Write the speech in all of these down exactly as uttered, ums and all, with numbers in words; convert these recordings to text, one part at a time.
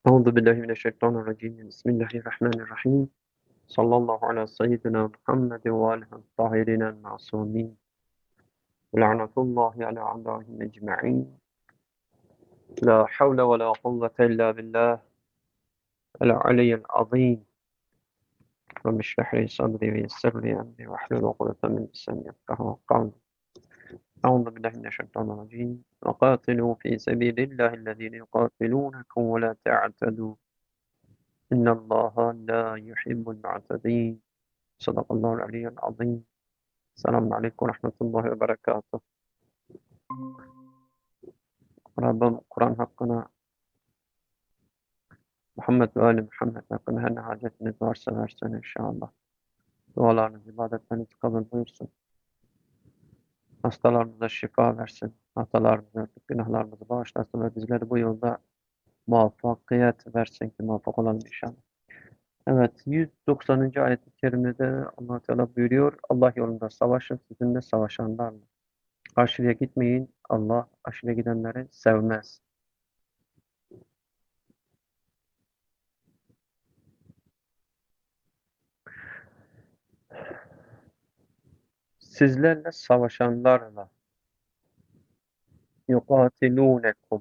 أعوذ بالله من الشيطان الرجيم بسم الله الرحمن الرحيم صلى الله على سيدنا محمد وآله الطاهرين المعصومين ولعنة الله على أعدائهم أجمعين لا حول ولا قوة إلا بالله العلي العظيم رب اشرح لي صدري ويسر لي أمري واحلل عقدة من لساني يفقهوا قولي أعوذ بالله من الشيطان الرجيم وقاتلوا في سبيل الله الذين يقاتلونكم ولا تعتدوا إن الله لا يحب المعتدين صدق الله العلي العظيم. Selamun Aleyküm ve Rahmetullahi ve Berekatuhu. Rabbim Kur'an hakkına, Muhammed ve Ali Muhammed hakkında her ne hacetiniz varsa versin inşallah. Dualarınız, ibadetlerinizi kabul buyursun. Hastalarımıza şifa versin. Hatalarımızı, günahlarımızı bağışlasın ve bizleri bu yolda muvaffakiyet versin ki muvaffak olalım inşallah. Evet, yüz doksanıncı ayet-i kerimede Allah Teala buyuruyor. Allah yolunda savaşın, sizinle savaşanlarla. Aşırıya gitmeyin. Allah aşırıya gidenleri sevmez. Sizlerle savaşanlarla yuqatilunekum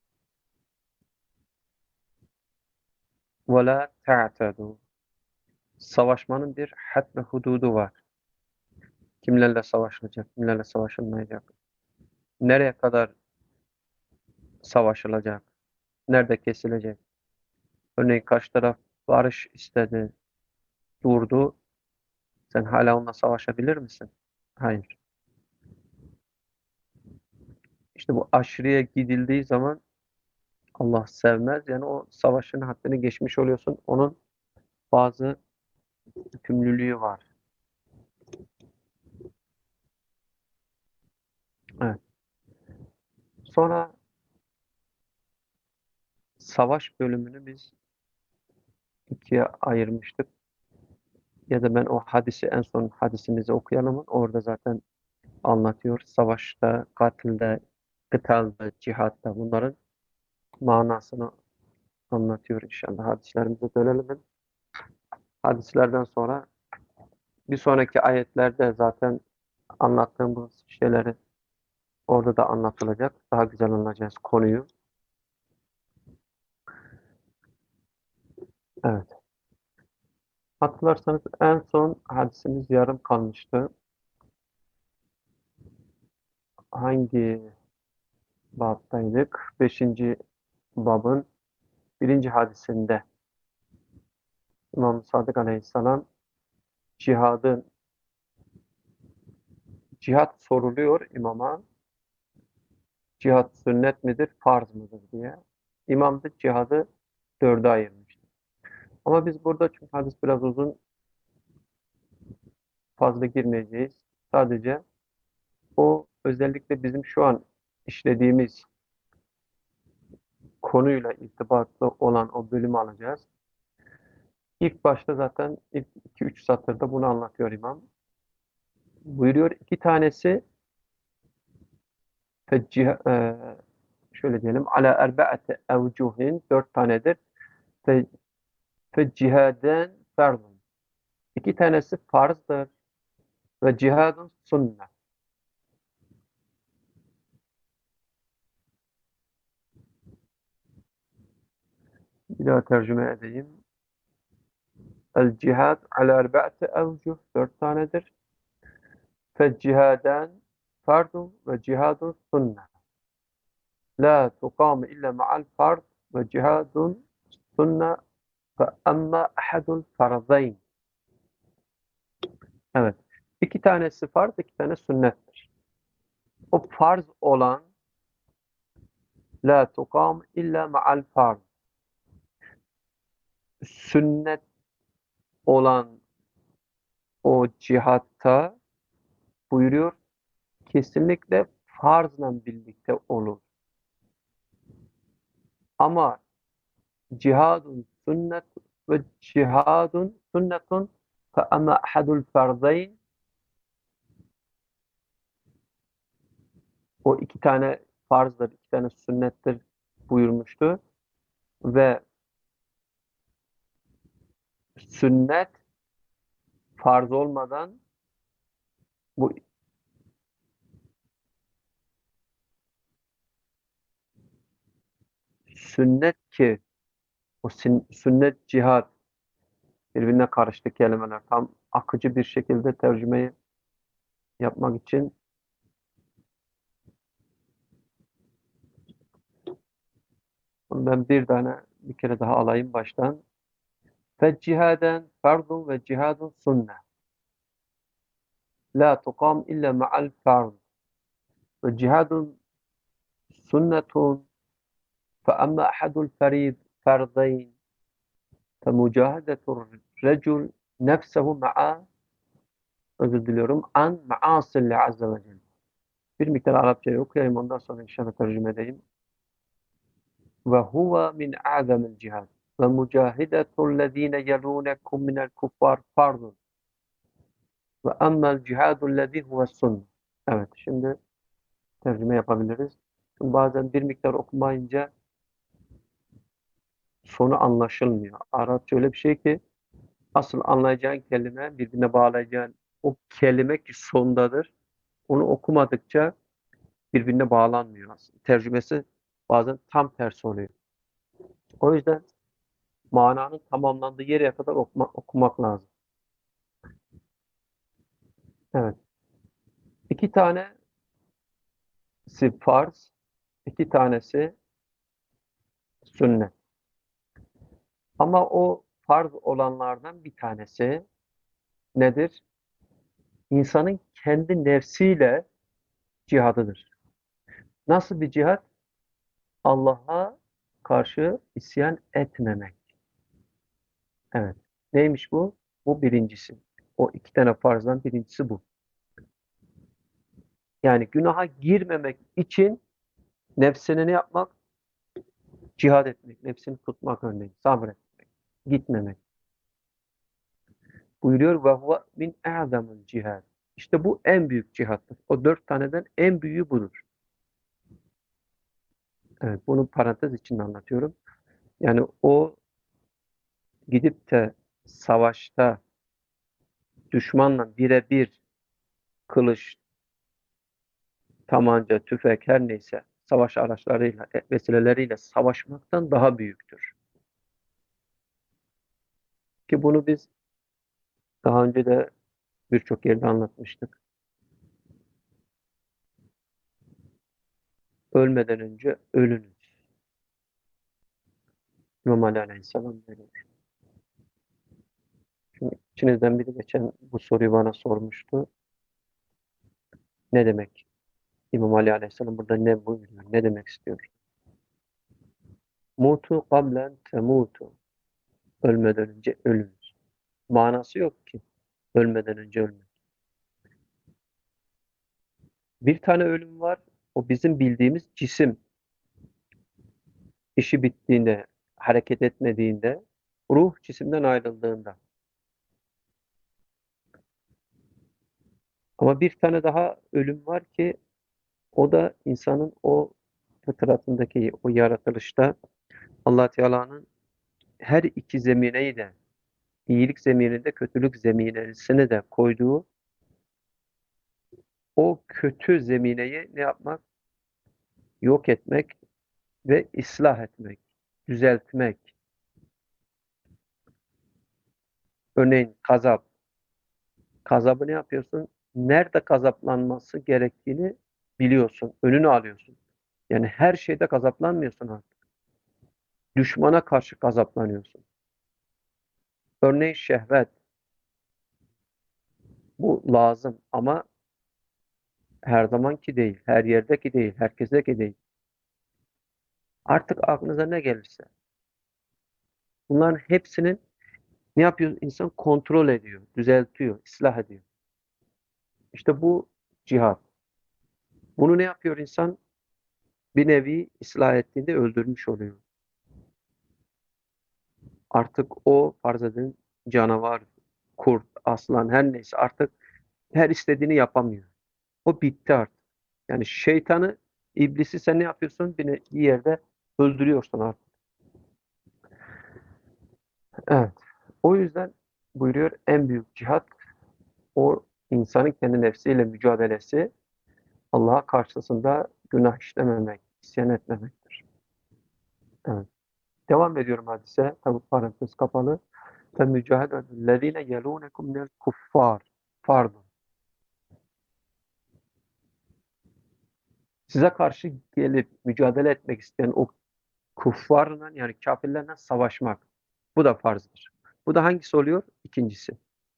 ve la ta'tadu. Savaşmanın bir had ve hududu var. Kimlerle savaşılacak, kimlerle savaşılmayacak. Nereye kadar savaşılacak, nerede kesilecek. Örneğin karşı taraf barış istedi, durdu. Sen hala onunla savaşabilir misin? Hayır. İşte bu aşırıya gidildiği zaman Allah sevmez. Yani o savaşın haddini geçmiş oluyorsun. Onun bazı yükümlülüğü var. Evet. Sonra savaş bölümünü biz ikiye ayırmıştık. Ya da ben o hadisi en son hadisimizi okuyalım. Orada zaten anlatıyor. Savaşta, katilde, kıtalda, cihatta bunların manasını anlatıyor inşallah. Hadislerimize dönelim. Hadislerden sonra bir sonraki ayetlerde zaten anlattığımız şeyleri orada da anlatılacak. Daha güzel anlayacağız konuyu. Evet. Hatırlarsanız en son hadisimiz yarım kalmıştı. Hangi babdaydık? Beşinci babın birinci hadisinde İmam Sadık Aleyhisselam cihadın cihat soruluyor imama. Cihat sünnet midir, farz mıdır diye. İmam da cihadı dörde ayırmıştı. Ama biz burada çünkü hadis biraz uzun, fazla girmeyeceğiz. Sadece o özellikle bizim şu an işlediğimiz konuyla irtibatlı olan o bölümü alacağız. İlk başta zaten ilk iki üç satırda bunu anlatıyor imam. Buyuruyor iki tanesi fecciha, e, şöyle diyelim ala erbaate evcuhin dört tanedir. Fe, fecihaden ferdun. İki tanesi farzdır ve cihadun sünnet. Bir daha tercüme edeyim. El cihad ala erbaate evcuh dört tanedir. Fecihaden ferdun ve cihadun sünnet. La tuqam illa ma'al fard ve cihadun sünnet fe emma ahadul farzayn. Evet. İki tanesi farz, iki tane sünnettir. O farz olan la tukam illa ma'al farz. Sünnet olan o cihatta buyuruyor kesinlikle farzla birlikte olur. Ama cihadun sünnet ve cihadun sünnetun fe ama ahadul farzayn, o iki tane farzdır, iki tane sünnettir buyurmuştu ve sünnet farz olmadan bu sünnet ki o sün- sünnet cihad birbirine karıştı kelimeler. Tam akıcı bir şekilde tercümeyi yapmak için ben bir tane bir kere daha alayım baştan. Fe cihaden fardun ve cihadun sünne. La tukam illa ma'al fard. Ve cihadun sünnetun fe amma ahadul ferid ferdayn fe mücahedetur recul nefsehu ma'a özür diliyorum an ma'asilli azze ve celle. Bir miktar Arapçayı okuyayım ondan sonra inşallah tercüme edeyim. Ve huve min a'zamil cihad ve mücahedetul lezine yelunekum minel kuffar fardun ve emmel cihadul lezi huve sünne. Evet, şimdi tercüme yapabiliriz. Çünkü bazen bir miktar okumayınca sonu anlaşılmıyor. Arapça öyle bir şey ki asıl anlayacağın kelime birbirine bağlayacağın o kelime ki sondadır. Onu okumadıkça birbirine bağlanmıyor aslında. Tercümesi bazen tam tersi oluyor. O yüzden mananın tamamlandığı yere kadar okuma, okumak lazım. Evet. İki tanesi farz, iki tanesi sünnet. Ama o farz olanlardan bir tanesi nedir? İnsanın kendi nefsiyle cihadıdır. Nasıl bir cihat? Allah'a karşı isyan etmemek. Evet. Neymiş bu? Bu birincisi. O iki tane farzdan birincisi bu. Yani günaha girmemek için nefsini ne yapmak? Cihad etmek. Nefsini tutmak örneğin. Sabretmek. Gitmemek. Buyuruyor ve huve min e'zamul cihad. İşte bu en büyük cihattır. O dört taneden en büyüğü budur. Evet, bunu parantez içinde anlatıyorum. Yani o gidip de savaşta düşmanla birebir kılıç, tabanca, tüfek her neyse savaş araçlarıyla, e, vesileleriyle savaşmaktan daha büyüktür. Ki bunu biz daha önce de birçok yerde anlatmıştık. Ölmeden önce ölünüz. İmam Ali Aleyhisselam diyor. Şimdi içinizden biri geçen bu soruyu bana sormuştu. Ne demek? İmam Ali Aleyhisselam burada ne buyuruyor? Ne demek istiyor? Mutu kablen temutu. Ölmeden önce ölünüz. Manası yok ki. Ölmeden önce ölmek. Bir tane ölüm var. O bizim bildiğimiz cisim. İşi bittiğinde, hareket etmediğinde, ruh cisimden ayrıldığında. Ama bir tane daha ölüm var ki o da insanın o fıtratındaki, o yaratılışta Allah Teala'nın her iki zemineyi de iyilik zemininde kötülük zeminesini de koyduğu o kötü zemineyi ne yapmak? Yok etmek ve ıslah etmek, düzeltmek. Örneğin gazap. Gazabı ne yapıyorsun? Nerede gazaplanması gerektiğini biliyorsun, önünü alıyorsun. Yani her şeyde gazaplanmıyorsun artık. Düşmana karşı gazaplanıyorsun. Örneğin şehvet. Bu lazım ama her zamanki değil, her yerdeki değil, herkesteki değil. Artık aklınıza ne gelirse. Bunların hepsinin ne yapıyor? İnsan kontrol ediyor, düzeltiyor, ıslah ediyor. İşte bu cihat. Bunu ne yapıyor insan? Bir nevi ıslah ettiğinde öldürmüş oluyor. Artık o farz edin canavar, kurt, aslan her neyse artık her istediğini yapamıyor. O bitti artık. Yani şeytanı, iblisi sen ne yapıyorsun? Bir ne- bir yerde öldürüyorsun artık. Evet. O yüzden buyuruyor en büyük cihat o insanın kendi nefsiyle mücadelesi, Allah'a karşısında günah işlememek, isyan etmemektir. Evet. Devam ediyorum hadise. Tabi parantez kapalı. فَمُجَاهَدَةُ الَّذ۪ينَ يَلُونَكُمْ مِنَ الْكُفَّارِ Pardon. Size karşı gelip mücadele etmek isteyen o kuffarla yani kafirlerle savaşmak. Bu da farzdır. Bu da hangisi oluyor? İkincisi.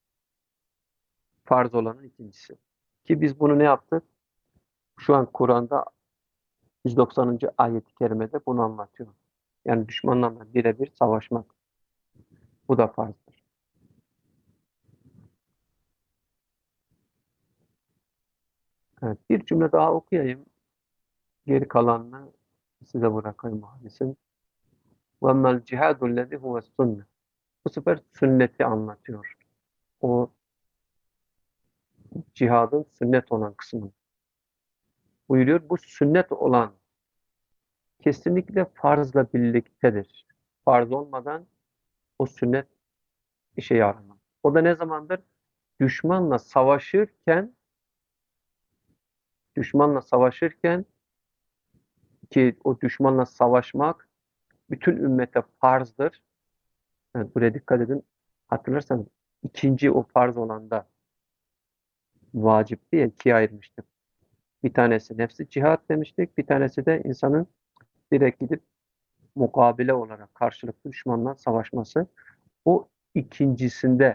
Farz olanın ikincisi. Ki biz bunu ne yaptık? Şu an Kur'an'da yüz doksanıncı ayet-i kerimede bunu anlatıyor. Yani düşmanlarla birebir savaşmak. Bu da farzdır. Evet, bir cümle daha okuyayım. Geri kalanını size bırakayım hadisin. وَاَمَّا الْجِهَادُ الَّذِي هُوَ السُنَّةِ Bu sefer sünneti anlatıyor. O cihadın sünnet olan kısmı. Buyuruyor bu sünnet olan kesinlikle farzla birliktedir. Farz olmadan o sünnet işe yaramaz. O da ne zamandır? Düşmanla savaşırken düşmanla savaşırken ki o düşmanla savaşmak bütün ümmete farzdır. Yani buraya dikkat edin. Hatırlarsanız ikinci o farz olan da vacip diye ikiye ayırmıştık. Bir tanesi nefsi cihat demiştik. Bir tanesi de insanın direkt gidip mukabele olarak karşılıklı düşmanla savaşması. O ikincisinde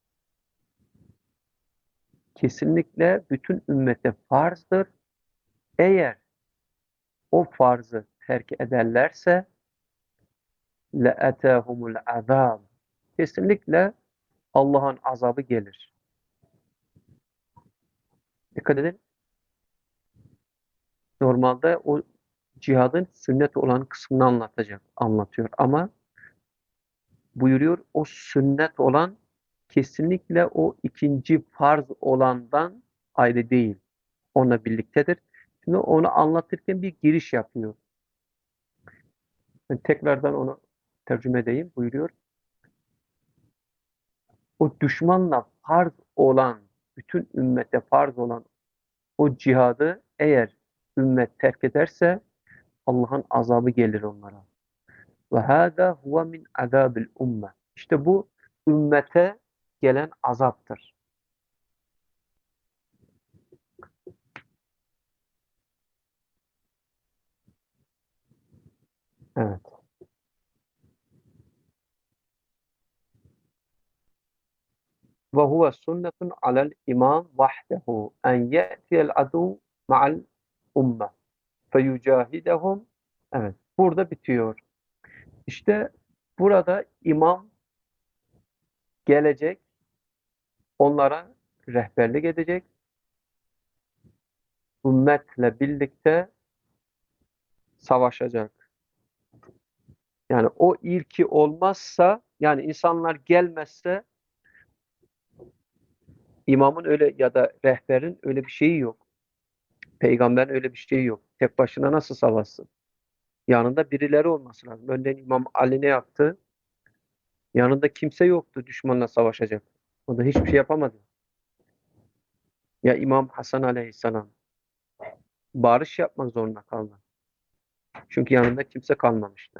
kesinlikle bütün ümmete farzdır. Eğer o farzı terk ederlerse le'etâhumul azâb. Kesinlikle Allah'ın azabı gelir. Dikkat edin. Normalde o cihadın sünnet olan kısmını anlatacak, anlatıyor. Ama buyuruyor o sünnet olan kesinlikle o ikinci farz olandan ayrı değil. Onunla birliktedir. Şimdi onu anlatırken bir giriş yapıyor. Ben tekrardan onu tercüme edeyim. Buyuruyor. O düşmanla farz olan, bütün ümmete farz olan o cihadı eğer ümmet terk ederse Allah'ın azabı gelir onlara. Ve hâzâ huve min azâbil umme. İşte bu ümmete gelen azaptır. Evet. Ve huve sünnetun alel imam vahdehu en ye'tiyel adu ma'al umme feyucahidehum. Evet. Burada bitiyor. İşte burada imam gelecek, onlara rehberlik edecek, ümmetle birlikte savaşacak. Yani o ilki olmazsa, yani insanlar gelmezse imamın öyle ya da rehberin öyle bir şeyi yok. Peygamberin öyle bir şeyi yok. Tek başına nasıl savaşsın? Yanında birileri olması lazım. Örneğin İmam Ali ne yaptı? Yanında kimse yoktu düşmanla savaşacak. O da hiçbir şey yapamadı. Ya İmam Hasan Aleyhisselam barış yapmak zorunda kaldı. Çünkü yanında kimse kalmamıştı.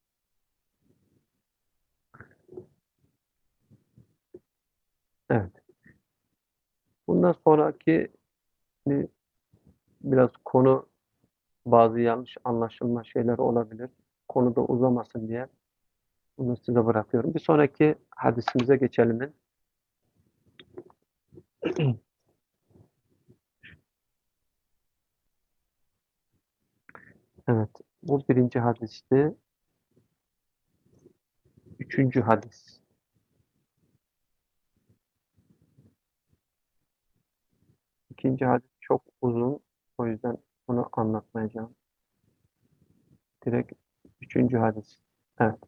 Evet. Bundan sonraki hani, biraz konu bazı yanlış anlaşılma şeyler olabilir. Konuda uzamasın diye bunu size bırakıyorum. Bir sonraki hadisimize geçelim. Evet. Bu birinci hadisti. Üçüncü hadis. İkinci hadis çok uzun. O yüzden bunu anlatmayacağım. Direkt üçüncü hadis. Evet.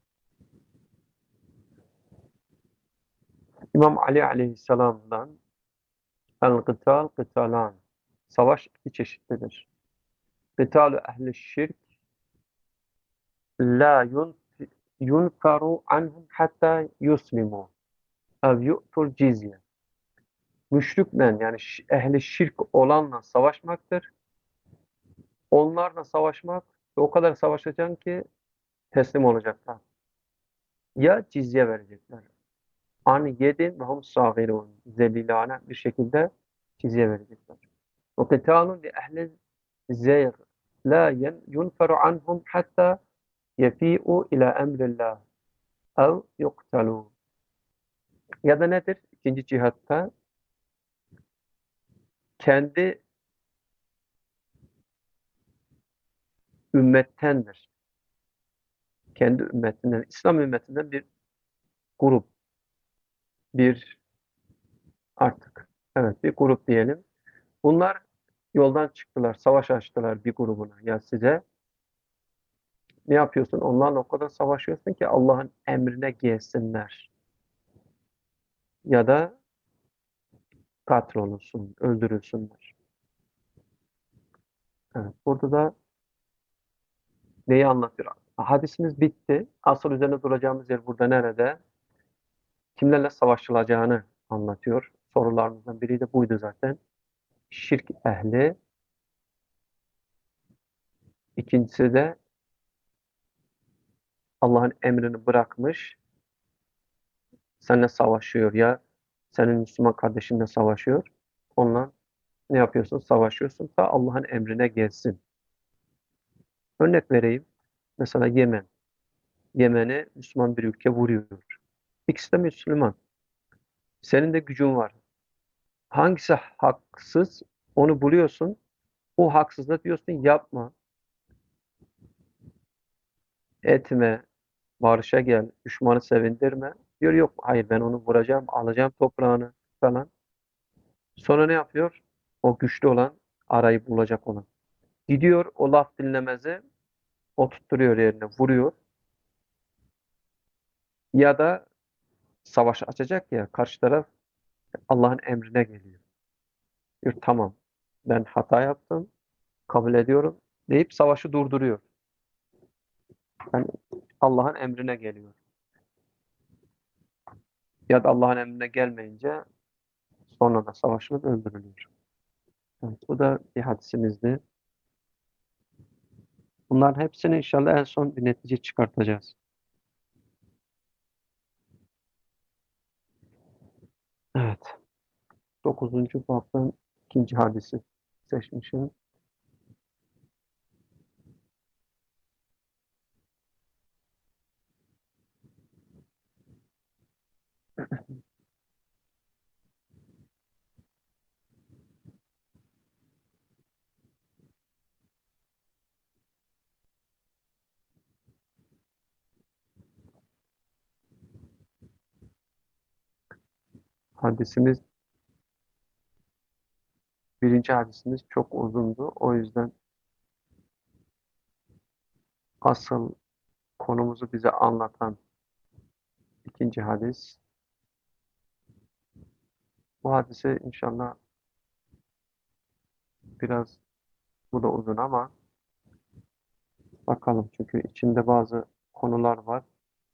İmam Ali Aleyhisselam'dan El-Gıtal Gıtalan. Savaş iki çeşitlidir. Gıtalu ehli şirk la yun, yunkaru anhum hatta yuslimu. ev yu'tul cizye. Müşrikle yani ehli şirk olanla savaşmaktır. Onlarla savaşmak ve o kadar savaşacaksın ki teslim olacaklar. Ya cizye verecekler. An yedin ve hum sagirun. Zelilane bir şekilde cizye verecekler. Ve kıtalun li ehli zeyr la yunferu anhum hatta yefi'u ila emrillah ev yuktalu. Ya da nedir? İkinci cihatta kendi ümmettendir. Kendi ümmetinden, İslam ümmetinden bir grup, bir artık, evet bir grup diyelim. Bunlar yoldan çıktılar, savaş açtılar bir grubuna. Ya size ne yapıyorsun? Onlarla o kadar savaşıyorsun ki Allah'ın emrine gelsinler. Ya da katrolunsun, öldürülsünler. Evet, burada da neyi anlatıyor? Hadisimiz bitti. Asıl üzerine duracağımız yer burada nerede? Kimlerle savaşılacağını anlatıyor. Sorularımızdan biri de buydu zaten. Şirk ehli. İkincisi de Allah'ın emrini bırakmış, seninle savaşıyor ya senin Müslüman kardeşinle savaşıyor. Onunla ne yapıyorsun? Savaşıyorsun da Allah'ın emrine gelsin. Örnek vereyim. Mesela Yemen. Yemen'i Müslüman bir ülke vuruyor. İkisi de Müslüman. Senin de gücün var. Hangisi haksız? Onu buluyorsun. O haksızlığı diyorsun yapma, etme, barışa gel, düşmanı sevindirme. Diyor yok, hayır ben onu vuracağım, alacağım toprağını falan. Sonra ne yapıyor? O güçlü olan, arayı bulacak olan. Gidiyor o laf dinlemezi, oturtturuyor yerine, vuruyor. Ya da savaş açacak ya, karşı taraf Allah'ın emrine geliyor. Diyor tamam, ben hata yaptım, kabul ediyorum deyip savaşı durduruyor. Yani Allah'ın emrine geliyor. Ya da Allah'ın emrine gelmeyince sonra da savaşılıp öldürülüyor. Evet, bu da bir hadisimizdi. Bunların hepsini inşallah en son bir netice çıkartacağız. Evet. Dokuzuncu babdan ikinci hadisi seçmişim. Hadisimiz, birinci hadisimiz çok uzundu. O yüzden asıl konumuzu bize anlatan ikinci hadis. Bu hadise inşallah biraz, bu da uzun ama bakalım çünkü içinde bazı konular var.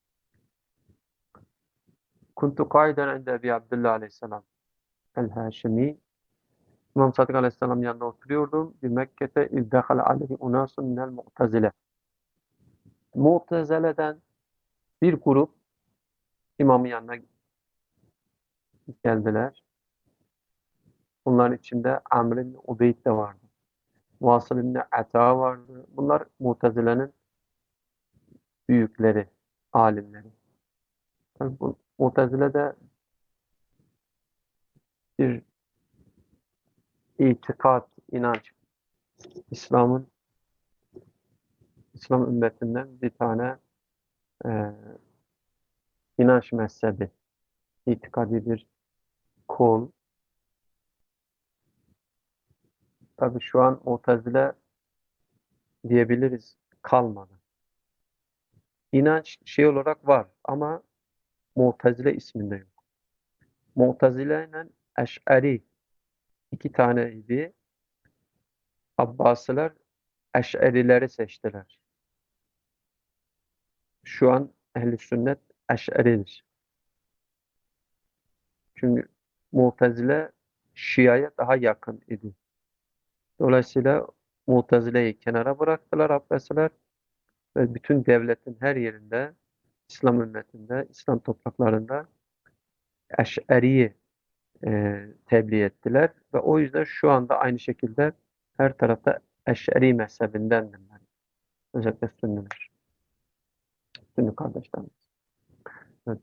Kuntu kaiden inde Ebi Abdullah aleyhisselam el-Haşimi. İmam Sadık aleyhisselam yanında oturuyordum. Bir Mekke'te izdehale aleyhi unasun minel mu'tezile. Mu'tezile'den bir grup imamın yanına geldiler. Bunların içinde Amr ibn Ubeyd de vardı. Vasıl ibn Ata vardı. Bunlar Mu'tezile'nin büyükleri, alimleri. Tabii bu Mu'tezile'de bir itikat, inanç, İslam'ın İslam ümmetinden bir tane e, inanç mezhebi, itikadi bir kol. Tabii şu an Mu'tezile diyebiliriz kalmadı. İnanç şey olarak var ama Mu'tezile isminde yok. Mu'tezile ile Eş'ari iki taneydi. Abbasiler Eş'arileri seçtiler. Şu an ehl-i sünnet Eş'aridir. Çünkü Mu'tezile Şia'ya daha yakın idi. Dolayısıyla Mu'tezile'yi kenara bıraktılar Abbasiler ve bütün devletin her yerinde, İslam ümmetinde, İslam topraklarında Eş'ariyi e, tebliğ ettiler ve o yüzden şu anda aynı şekilde her tarafta Eş'ari mezhebindendirler. Özellikle Sünniler, Sünni kardeşlerimiz. Evet.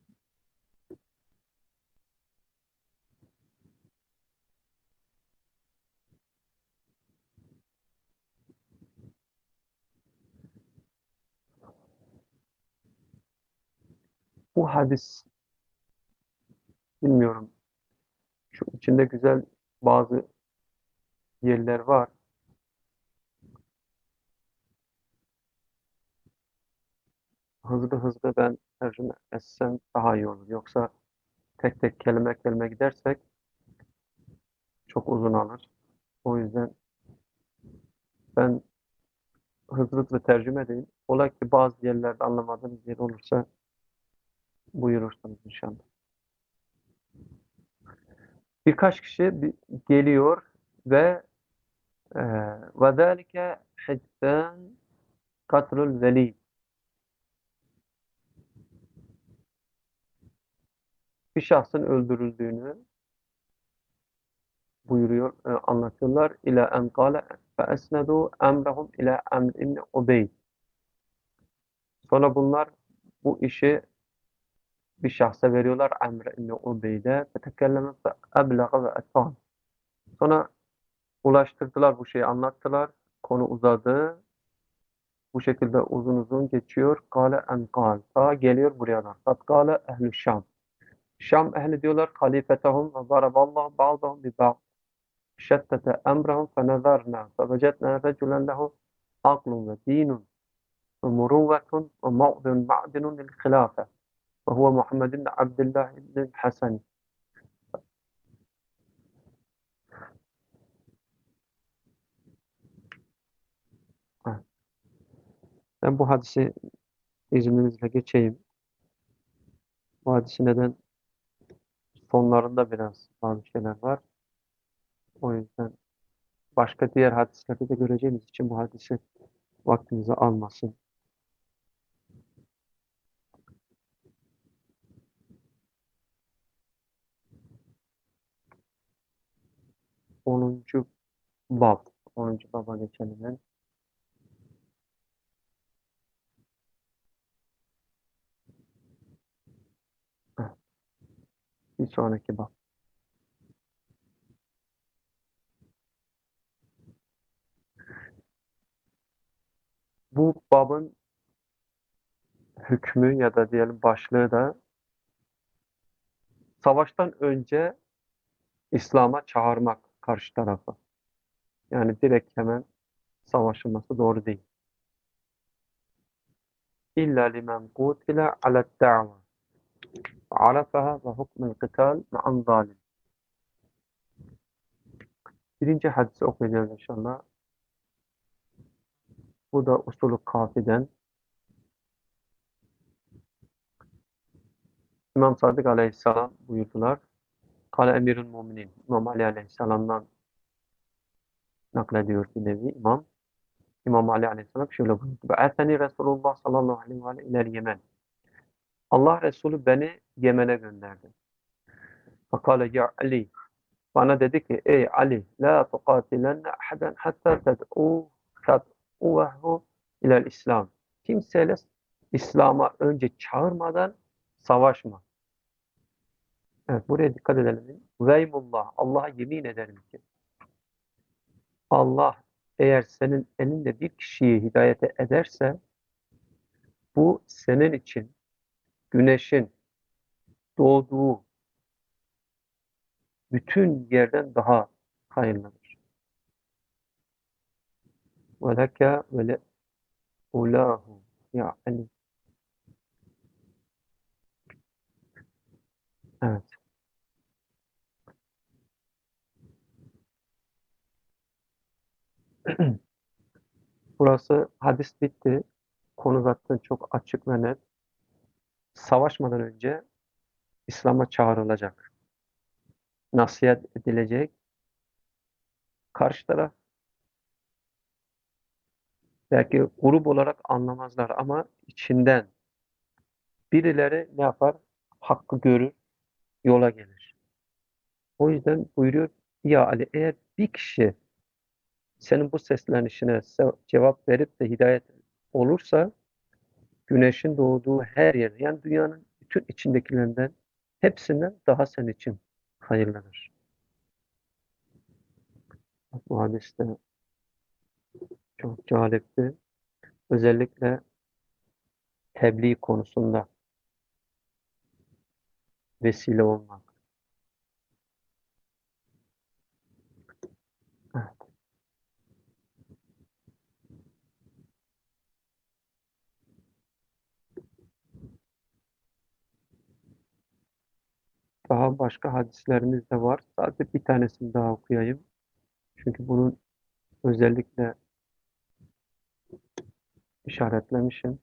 Bu hadis, bilmiyorum, şu içinde güzel bazı yerler var. Hızlı hızlı ben tercüme etsem daha iyi olur. Yoksa tek tek kelime kelime gidersek çok uzun alır. O yüzden ben hızlı hızlı tercüme edeyim. Ola ki bazı yerlerde anlamadığınız yer olursa buyurursunuz inşallah. Birkaç kişi bi- geliyor ve e, وَذَٰلِكَ حِدَّانْ قَتْلُ الْوَلِيِّ Bir şahsın öldürüldüğünü buyuruyor, e, anlatıyorlar. İlâ en kâle فَاَسْنَدُوا اَمْرَهُمْ ilâ اَمْرِ ibn Ubeyd. Sonra bunlar bu işi bir şahsa veriyorlar, Amr ibn Ubeyd'e. فَتَكَلَّمَ فَأَبْلَغَ وَاَتْفَانِ. Sonra ulaştırdılar, bu şeyi anlattılar. Konu uzadı. Bu şekilde uzun uzun geçiyor. Kâle en kâl. Ta geliyor buraya da. Kat kâle ehl-i Şam. Şam ehli diyorlar halifetahum ve daraballahu ba'dahum bi ba'd. Şettete emrahum fe nezarna fe vecedna reculen lehu aklun ve dinun ve muruvvetun ve ma'dun ma'dinun lil hilafe ve huve Muhammed ibn Abdullah ibn Hasan. Ben bu hadisi izninizle geçeyim. Bu hadisi neden? Sonlarında biraz bazı şeyler var. O yüzden başka diğer hadislerde de göreceğimiz için bu hadisi vaktinizi almasın. onuncu bab. onuncu baba geçelim ben. Bir sonraki bab. Bu babın hükmü ya da diyelim başlığı da savaştan önce İslam'a çağırmak karşı tarafı. Yani direkt hemen savaşılması doğru değil. İlla limen kutile alet da'va. Arafaha ve hukmul kıtal ma'an zalim. Birinci hadisi okuyacağız inşallah. Bu da usulü kafiden. İmam Sadık Aleyhisselam buyurdular. Kale emirül müminin. İmam Ali Aleyhisselam'dan naklediyor bir nevi imam. İmam Ali Aleyhisselam şöyle buyurdu. Be'ateni Resulullah sallallahu aleyhi ve sellem ilel Yemen. Allah Resulü beni Yemen'e gönderdi. Fakale ya Ali. Bana dedi ki ey Ali la tuqatilenne ahaden hatta ted'u ted'uvehu ilel İslam. Kimseyle İslam'a önce çağırmadan savaşma. Evet, buraya dikkat edelim. Veymullah. Allah'a yemin ederim ki Allah eğer senin elinde bir kişiyi hidayete ederse bu senin için güneşin doğduğu bütün yerden daha hayırlıdır. Ve leke ve le ulahu yani evet. Burası hadis bitti. Konu zaten çok açık ve net. Savaşmadan önce İslam'a çağrılacak. nasihat edilecek. Karşı taraf belki grup olarak anlamazlar ama içinden birileri ne yapar? Hakkı görür, yola gelir. O yüzden buyuruyor, ya Ali, eğer bir kişi senin bu seslenişine se- cevap verip de hidayet olursa, güneşin doğduğu her yer, yani dünyanın bütün içindekilerinden hepsinden daha senin için hayırlıdır. Bu hadis de çok cazipti. Özellikle tebliğ konusunda vesile olmak. Evet. Daha başka hadislerimiz de var. Sadece bir tanesini daha okuyayım. Çünkü bunun özellikle işaretlemişim.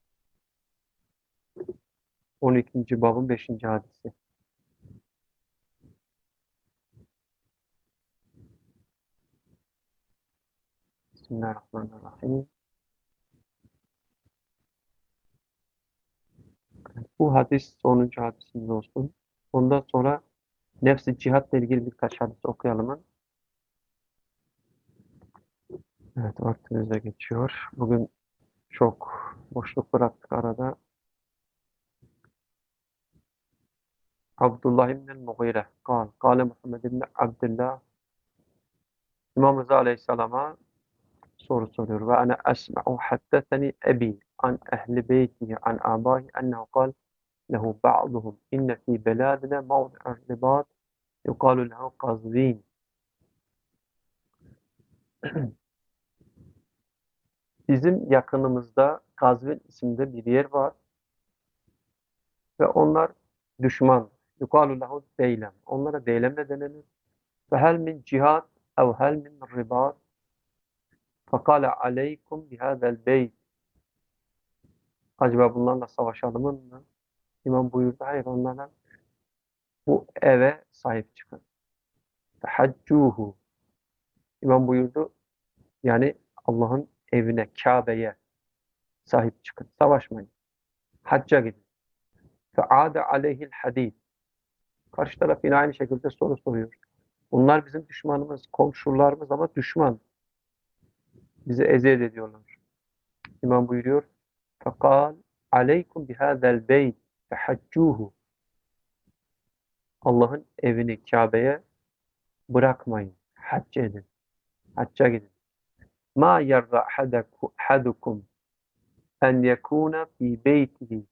on ikinci babın beşinci hadisi. Bismillahirrahmanirrahim. Bu hadis sonuncu hadisimiz olsun. Ondan sonra nefsi cihatla ilgili birkaç hadis okuyalım. Evet, vaktimiz de geçiyor. Bugün çok boşluk bıraktık arada. Abdullah ibn el-Mughire قال قال Muhammed ibn Abdullah, İmam Rıza Aleyhisselam'a soru soruyor. Ve ana esma'u haddeseni ebi an ehli beytihi an abahi ennehu kal lehu ba'duhum inne fi beladine mavdi'an ribat yukalu lehu Kazvin. Bizim yakınımızda Kazvin isimde bir yer var ve onlar düşman. Yukalu lehu Deylem. Onlara Deylem de denilir. Ve hel min cihad ev hel min ribat fekale aleykum bihâzel beyt. Acaba bunlarla savaşalım mı? İmam buyurdu, hayır, onlara bu eve sahip çıkın. Tehaccuhu. İmam buyurdu, yani Allah'ın evine, Kabe'ye sahip çıkın. Savaşmayın. Hacca gidin. Fe'ade aleyhil hadid. Karşı taraf yine aynı şekilde soru soruyor. Bunlar bizim düşmanımız, komşularımız ama düşman. Bizi eziyet ediyorlar. İmam buyuruyor, fekal aleykum bihâzel beyt tehaccuhu. Allah'ın evini, Kabe'ye bırakmayın. Hac edin. Hacca gidin. Ma yarra hadukum en yekuna fi beytihi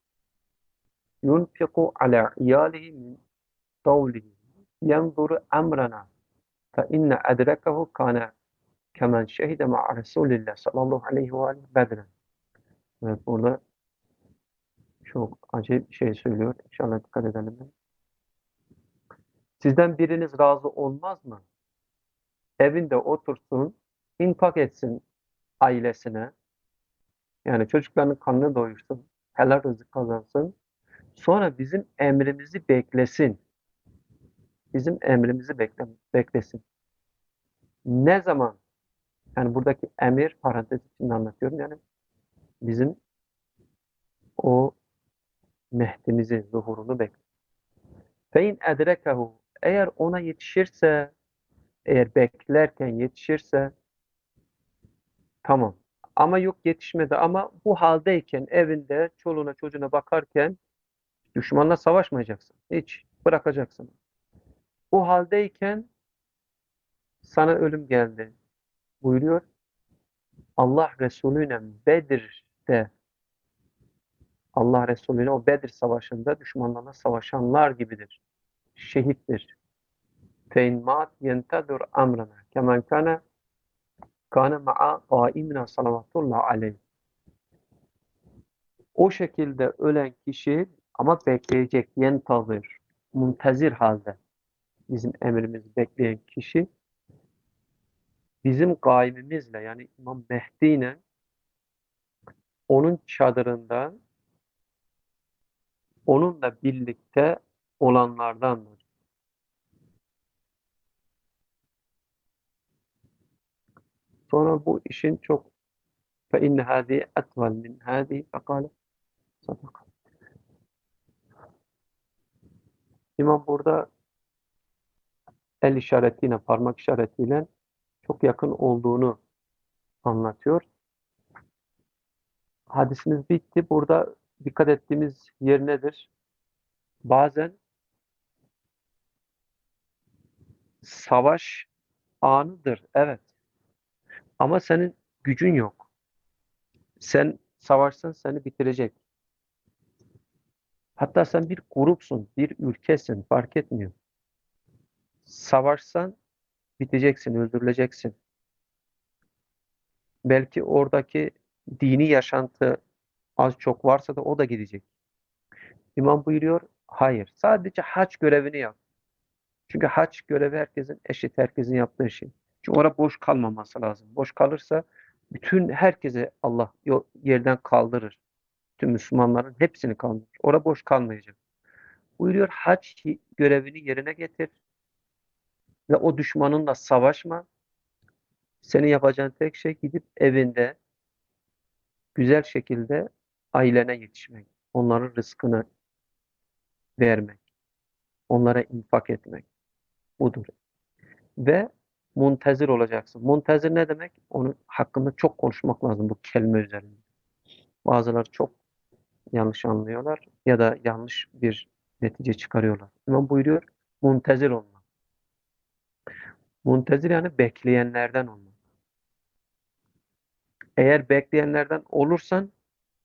yunfiqu ala iyalihi min kavlihi yanzuru emrana fe inne edrekehu kana kemen şehide ma'a Resulillah sallallahu aleyhi ve aleyhi bedren. Evet, burada çok acayip bir şey söylüyor. İnşallah dikkat edelim. Sizden biriniz razı olmaz mı? Evinde otursun, infak etsin ailesine, yani çocuklarının karnını doyursun, helal rızık kazansın. Sonra bizim emrimizi beklesin. Bizim emrimizi bekle, beklesin. Ne zaman? Yani buradaki emir parantez içinde anlatıyorum. Yani bizim o Mehdi'mizi, zuhurunu bekle. Fein edrekehu. Eğer ona yetişirse, eğer beklerken yetişirse tamam. Ama yok, yetişmedi ama bu haldeyken evinde çoluğuna çocuğuna bakarken düşmanla savaşmayacaksın. Hiç bırakacaksın. Bu haldeyken sana ölüm geldi buyuruyor. Allah Resulü'yle Bedir'de, Allah Resulü'yle o Bedir Savaşı'nda düşmanlarla savaşanlar gibidir. Şehittir. Fein mat yentedur amrana kemen kana kana ma'a qaimina salavatullah aleyh. O şekilde ölen kişi ama bekleyecek, yentazır, muntazir halde bizim emrimizi bekleyen kişi bizim gaimimizle, yani İmam Mehdi'yle onun çadırında onunla birlikte olanlardandır. Sonra bu işin çok fe inne hâzihi etvel min hâzihi fekâle sadaka. İmam burada el işaretiyle, parmak işaretiyle çok yakın olduğunu anlatıyor. Hadisimiz bitti. Burada dikkat ettiğimiz yer nedir? Bazen savaş anıdır, evet. Ama senin gücün yok. Sen savaşsan seni bitirecek. Hatta sen bir grupsun, bir ülkesin, fark etmiyor. Savaşsan biteceksin, öldürüleceksin. Belki oradaki dini yaşantı az çok varsa da o da gidecek. İmam buyuruyor, hayır. Sadece hac görevini yap. Çünkü hac görevi herkesin eşit, herkesin yaptığı şey. Çünkü orada boş kalmaması lazım. Boş kalırsa bütün herkese Allah yerden kaldırır. Tüm Müslümanların hepsini kaldırır. Orada boş kalmayacak. Buyuruyor, hac görevini yerine getir ve o düşmanınla savaşma. Senin yapacağın tek şey gidip evinde güzel şekilde ailene yetişmek, onların rızkını vermek, onlara infak etmek budur. Ve muntezir olacaksın. Muntezir ne demek? Onun hakkında çok konuşmak lazım bu kelime üzerinde. Bazıları çok yanlış anlıyorlar ya da yanlış bir netice çıkarıyorlar. İmam buyuruyor, muntezir olmak. Muntezir yani bekleyenlerden olmak. Eğer bekleyenlerden olursan,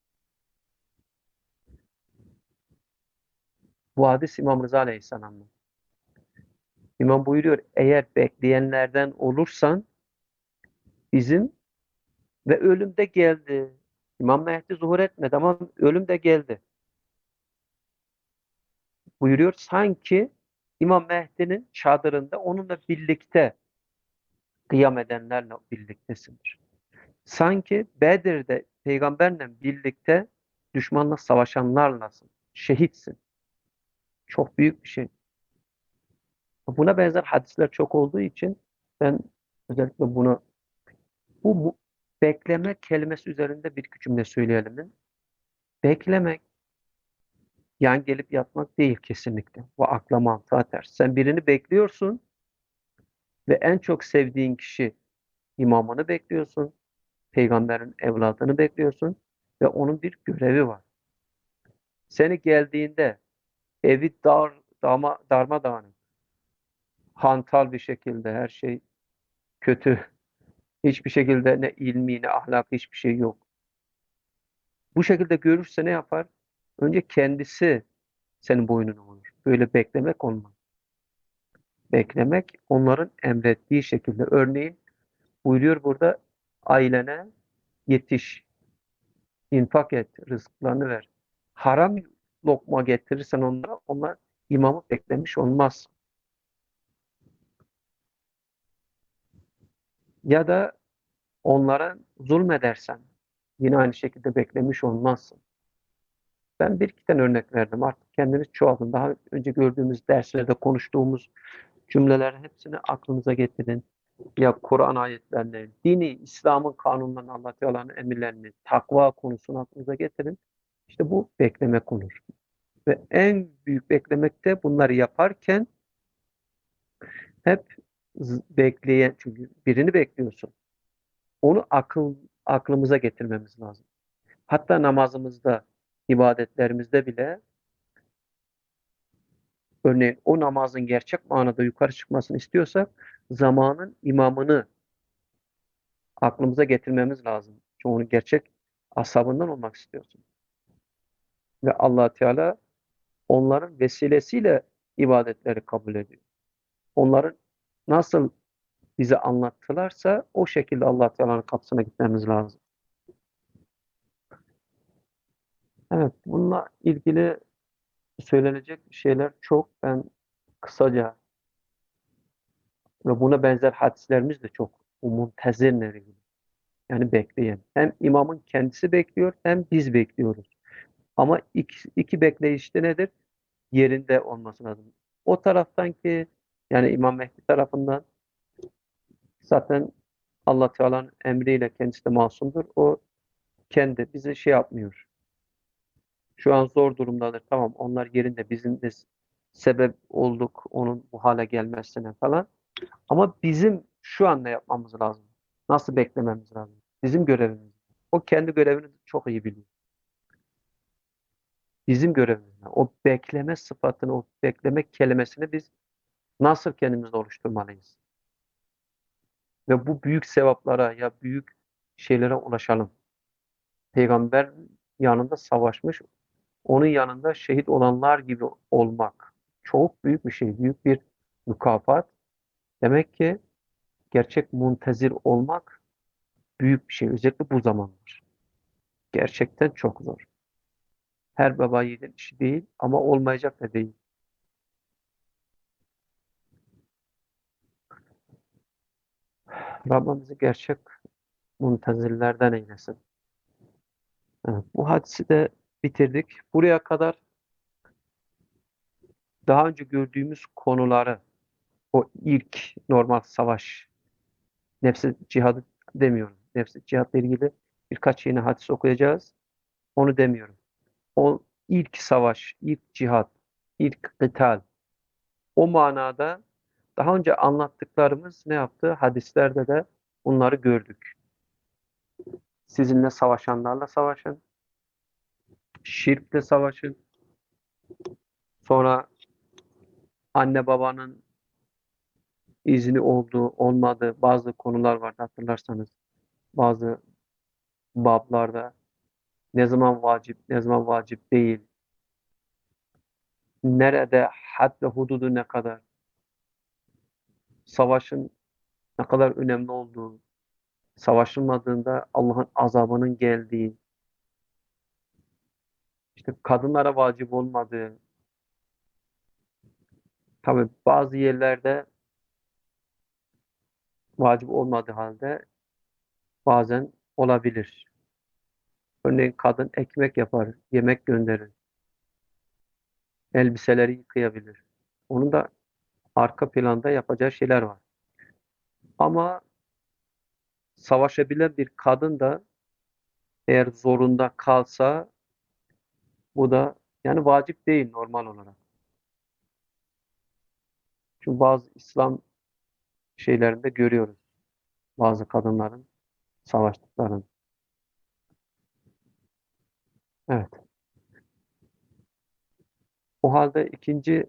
bu hadis İmam Rıza Aleyhisselam'dan. İmam buyuruyor, eğer bekleyenlerden olursan bizim ve ölüm de geldi. İmam Mehdi zuhur etmedi ama ölüm de geldi. Buyuruyor, sanki İmam Mehdi'nin çadırında onunla birlikte kıyam edenlerle birliktesindir. Sanki Bedir'de peygamberle birlikte düşmanla savaşanlarlasın. Şehitsin. Çok büyük bir şey. Buna benzer hadisler çok olduğu için ben özellikle bunu bu mu- bekleme kelimesi üzerinde bir iki cümle söyleyelim mi? Beklemek yan gelip yatmak değil kesinlikle. Bu akla mantığa ters. Sen birini bekliyorsun ve en çok sevdiğin kişi imamını bekliyorsun. Peygamberin evladını bekliyorsun ve onun bir görevi var. Seni geldiğinde evi dar, dama, darmadağınık, hantal bir şekilde her şey kötü. Hiçbir şekilde ne ilmi ne ahlak hiçbir şey yok. Bu şekilde görürse ne yapar? Önce kendisi senin boynuna vurur. Böyle beklemek olmaz. Beklemek onların emrettiği şekilde. Örneğin buyuruyor burada, ailene yetiş, infak et, rızıklarını ver. Haram lokma getirirsen onlara, onlar imamı beklemiş olmaz. Ya da onlara zulmedersen yine aynı şekilde beklemiş olmazsın. Ben bir iki tane örnek verdim. Artık kendiniz çoğaltın. Daha önce gördüğümüz derslerde konuştuğumuz cümlelerin hepsini aklınıza getirin. Ya Kur'an ayetlerini, dini, İslam'ın kanunlarını, Allah Teala'nın emirlerini, takva konusunu aklınıza getirin. İşte bu beklemek olur. Ve en büyük beklemekte bunları yaparken hep bekleyen, çünkü birini bekliyorsun. Onu akıl aklımıza getirmemiz lazım. Hatta namazımızda, ibadetlerimizde bile örneğin o namazın gerçek manada yukarı çıkmasını istiyorsak zamanın imamını aklımıza getirmemiz lazım. Çünkü onun gerçek ashabından olmak istiyorsun. Ve Allah Teala onların vesilesiyle ibadetleri kabul ediyor. Onların nasıl bize anlattılarsa o şekilde Allah Teala'nın kapısına gitmemiz lazım. Evet, bununla ilgili söylenecek şeyler çok. Ben kısaca ve buna benzer hadislerimiz de çok. Bu muntezirle ilgili. Yani bekleyen. Hem imamın kendisi bekliyor hem biz bekliyoruz. Ama iki, iki bekleyişte nedir? Yerinde olması lazım. O taraftan ki yani İmam Mehdi tarafından zaten Allah Teala'nın emriyle kendisi de masumdur. O kendi bizi şey yapmıyor. Şu an zor durumdadır. Tamam onlar yerinde bizim de sebep olduk onun bu hale gelmesine falan. Ama bizim şu an ne yapmamız lazım? Nasıl beklememiz lazım? Bizim görevimiz. O kendi görevini çok iyi biliyor. Bizim görevimiz. O bekleme sıfatını, o bekleme kelimesini biz nasıl kendimizde oluşturmalıyız? Ve bu büyük sevaplara ya büyük şeylere ulaşalım. Peygamber yanında savaşmış, onun yanında şehit olanlar gibi olmak çok büyük bir şey, büyük bir mükafat. Demek ki gerçek muntezir olmak büyük bir şey. Özellikle bu zamanlar. Gerçekten çok zor. Her baba yiğidin işi değil ama olmayacak da değil. Rabbimizi gerçek muntezirlerden eylesin. Evet, bu hadisi de bitirdik. Buraya kadar daha önce gördüğümüz konuları, o ilk normal savaş, nefsi cihadı demiyorum. Nefsi cihadla ilgili birkaç yeni hadis okuyacağız. Onu demiyorum. O ilk savaş, ilk cihat, ilk kıtal. O manada daha önce anlattıklarımız ne yaptı? Hadislerde de bunları gördük. Sizinle savaşanlarla savaşın, şirkle savaşın, sonra anne babanın izni olduğu, olmadığı bazı konular vardı hatırlarsanız. Bazı bablarda ne zaman vacip, ne zaman vacip değil, nerede had ve hududu ne kadar, savaşın ne kadar önemli olduğu, savaşılmadığında Allah'ın azabının geldiği, işte kadınlara vacip olmadığı, tabii bazı yerlerde vacip olmadığı halde bazen olabilir. Örneğin kadın ekmek yapar, yemek gönderir, elbiseleri yıkayabilir. Onun da arka planda yapacağı şeyler var. Ama savaşabilen bir kadın da eğer zorunda kalsa bu da yani vacip değil normal olarak. Çünkü bazı İslam şeylerinde görüyoruz bazı kadınların savaştıklarını. Evet. O halde ikinci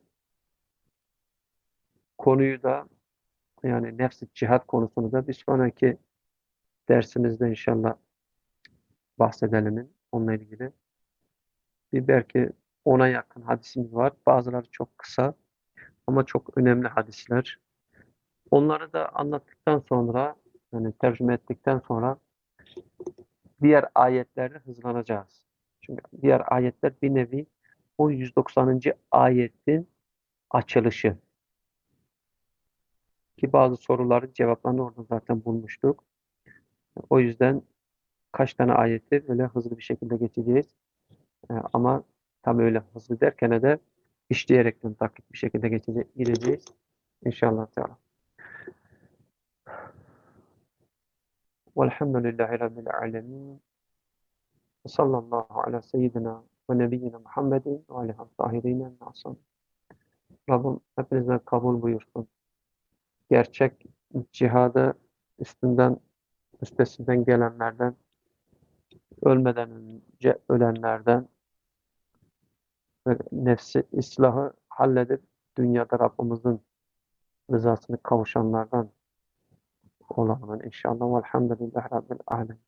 konuyu da yani nefs-i cihat konusunu da bir sonraki dersimizde inşallah bahsedelim onunla ilgili. Bir belki ona yakın hadisimiz var. Bazıları çok kısa ama çok önemli hadisler. Onları da anlattıktan sonra yani tercüme ettikten sonra diğer ayetlerle hızlanacağız. Çünkü diğer ayetler bir nevi o yüz doksanıncı ayetin açılışı. Ki bazı soruların cevaplarını orada zaten bulmuştuk. O yüzden kaç tane ayeti böyle hızlı bir şekilde geçeceğiz. Ee, ama tam öyle hızlı derken de işleyerekten takip bir şekilde geçece gideceğiz. İnşallah Teala. Velhamdülillahi Rabbil alemin. Sallallahu ala seyyidina ve nebiyyina Muhammedin ve aleyhi tahirine nasın. Rabbim hepinizden kabul buyursun. Gerçek cihadı üstünden, üstesinden gelenlerden, ölmeden önce ölenlerden ve nefsi islahı halledip dünyada Rabbimizin rızasını kavuşanlardan olalım inşallah. Velhamdülillahi Rabbil alemin.